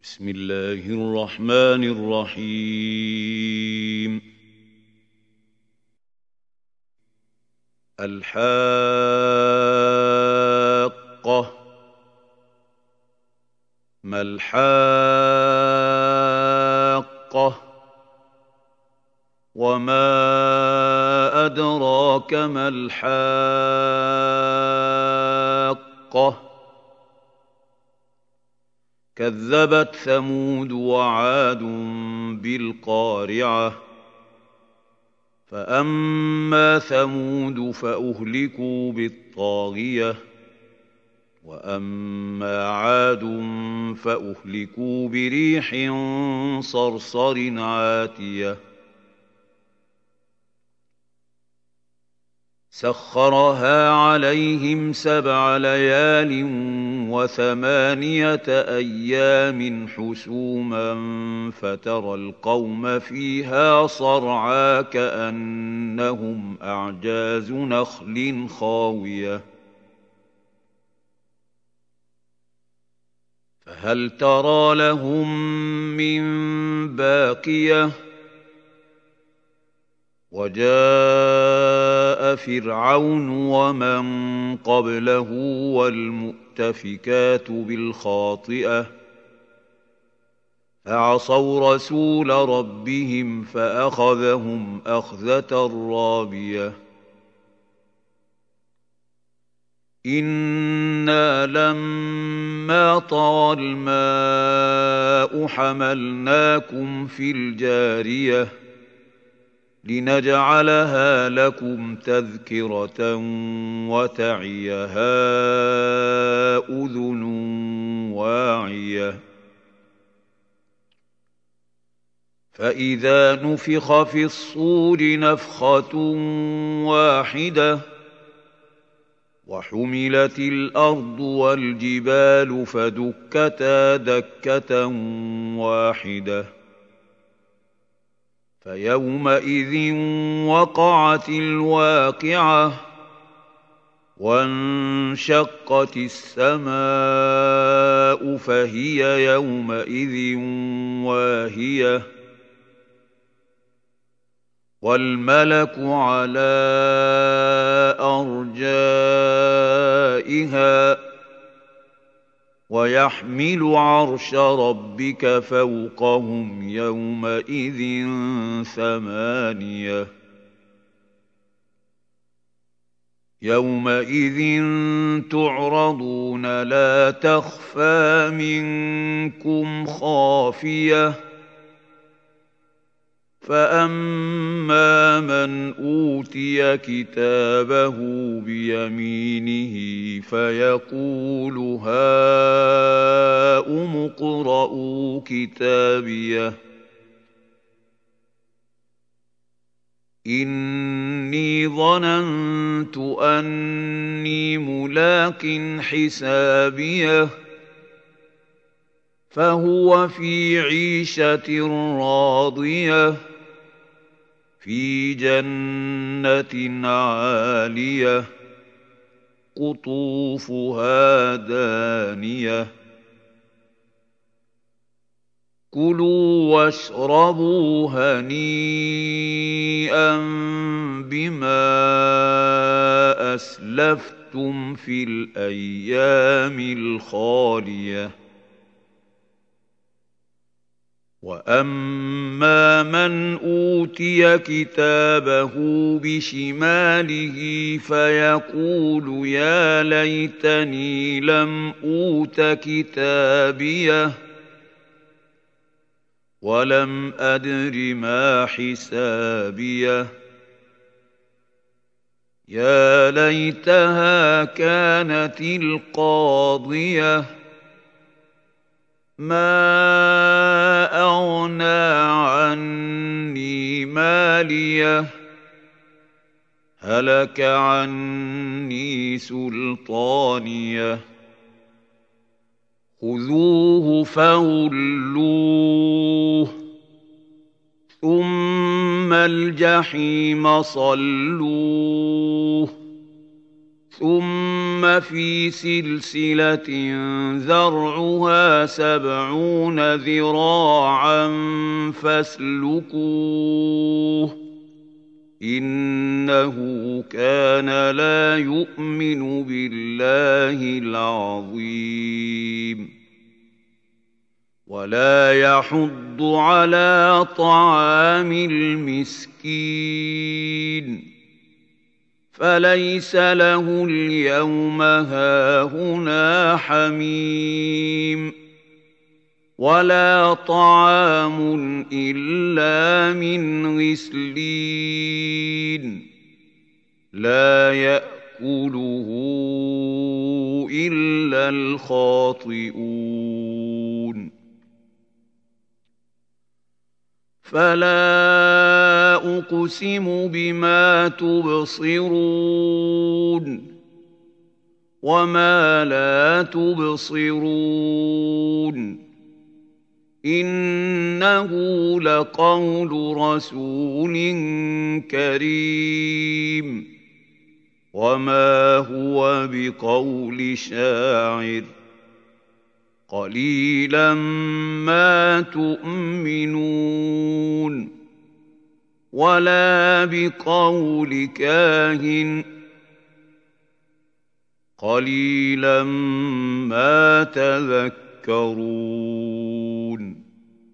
بسم الله الرحمن الرحيم. الحاقة. ما الحاقة؟ وما أدراك ما الحاقة؟ كذبت ثمود وعاد بالقارعة. فأما ثمود فأهلكوا بالطاغية، وأما عاد فأهلكوا بريح صرصر عاتية سخرها عليهم 7 ليال و8 أيام حسوما فترى القوم فيها صرعى كأنهم أعجاز نخل خاوية فهل ترى لهم من باقية؟ وجاء فرعون ومن قبله والمؤتفكات بالخاطئة فعصوا رسول ربهم فأخذهم أخذة رابية. إنا لما طغى الماء حملناكم في الجارية لنجعلها لكم تذكرة وتعيها أذن واعية. فإذا نفخ في الصور نفخة واحدة وحملت الأرض والجبال فدكتا دكة واحدة فيومئذ وقعت الواقعة وانشقت السماء فهي يومئذ واهية والملك على أرجائها ويحمل عرش ربك فوقهم يومئذ 8. يومئذ تعرضون لا تخفى منكم خافية فأما من أوتي كتابه بيمينه فيقول هاؤم اقرءوا كتابيه إني ظننت أني ملاق حسابيه فهو في عيشة راضية في جنة عالية قطوفها دانية كلوا واشربوا هنيئا بما أسلفتم في الأيام الخالية. وأما من أوتي كتابه بشماله فيقول يا ليتني لم أوت كتابيه ولم أدر ما حسابيه يا ليتها كانت القاضية ما أغنى عني ماليه هلك عني سلطانيه خذوه فغلوه ثم الجحيم صلوه ثم في سلسلة ذرعها 70 ذراعا فاسلكوه إنه كان لا يؤمن بالله العظيم ولا يحض على طعام المسكين فليس له اليوم هاهنا حميم ولا طعام إلا من غسلين لا يأكله إلا الخاطئون فلا أقسم بما تبصرون وما لا تبصرون إنه لقول رسول كريم وما هو بقول شاعر قليلا ما تؤمنون ولا بقول كاهن قليلا ما تذكرون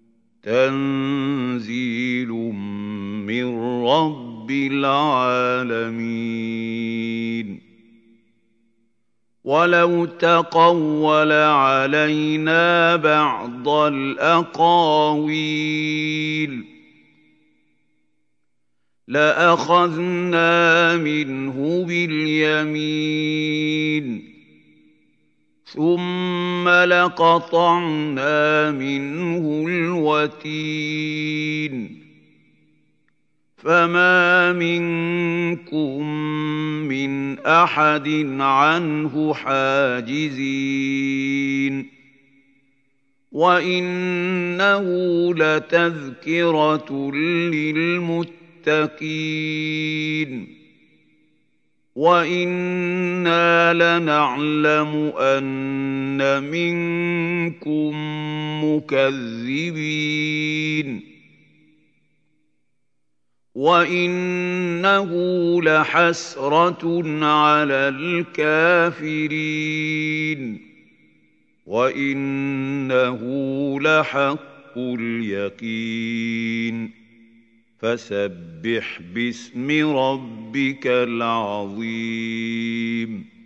تنزيل من رب العالمين ولو تقول علينا بعض الأقاويل لأخذنا منه باليمين ثم لقطعنا منه الوتين فما منكم من أحد عنه حاجزين وإنه لتذكرة للمتقين وإنا لنعلم أن منكم مكذبين وإنه لحسرة على الكافرين وإنه لحق اليقين فسبح باسم ربك العظيم